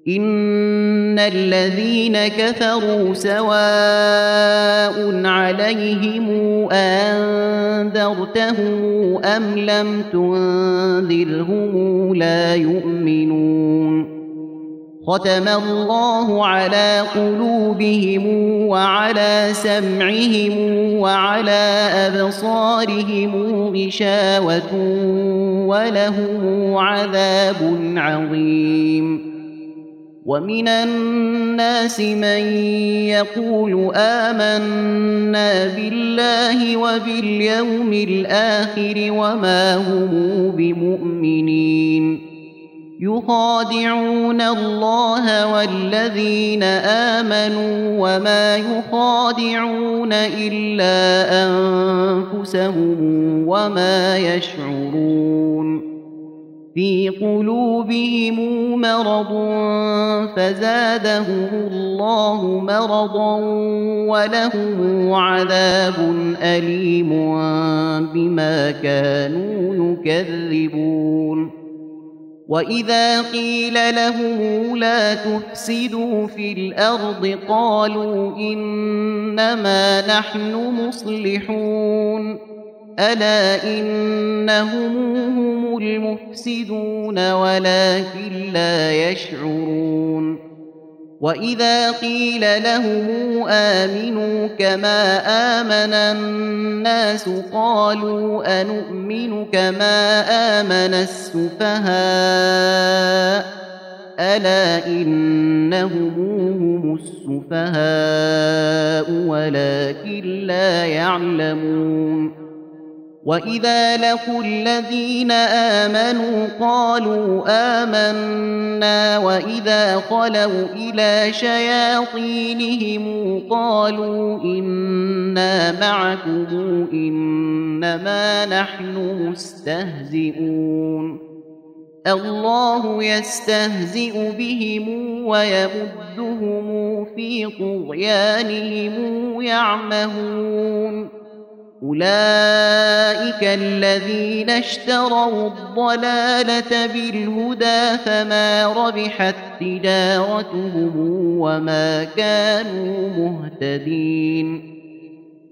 إن الذين كفروا سواء عليهم أنذرتهم أم لم تنذرهم لا يؤمنون ختم الله على قلوبهم وعلى سمعهم وعلى أبصارهم غشاوة ولهم عذاب عظيم ومن الناس من يقول آمنا بالله وباليوم الآخر وما هم بمؤمنين يخادعون الله والذين آمنوا وما يخادعون إلا أنفسهم وما يشعرون في قلوبهم مرض فزادهم الله مرضا ولهم عذاب أليم بما كانوا يكذبون وإذا قيل لهم لا تفسدوا في الأرض قالوا إنما نحن مصلحون ألا إنهم هم المفسدون ولكن لا يشعرون وإذا قيل لهم آمنوا كما آمن الناس قالوا أنؤمن كما آمن السفهاء ألا إنهم هم السفهاء ولكن لا يعلمون وإذا لقوا الذين آمنوا قالوا آمنا وإذا خلوا إلى شياطينهم قالوا إنا معكم إنما نحن مستهزئون الله يستهزئ بهم ويمدهم في طغيانهم يعمهون أولئك الذين اشتروا الضلالة بالهدى فما ربحت تجارتهم وما كانوا مهتدين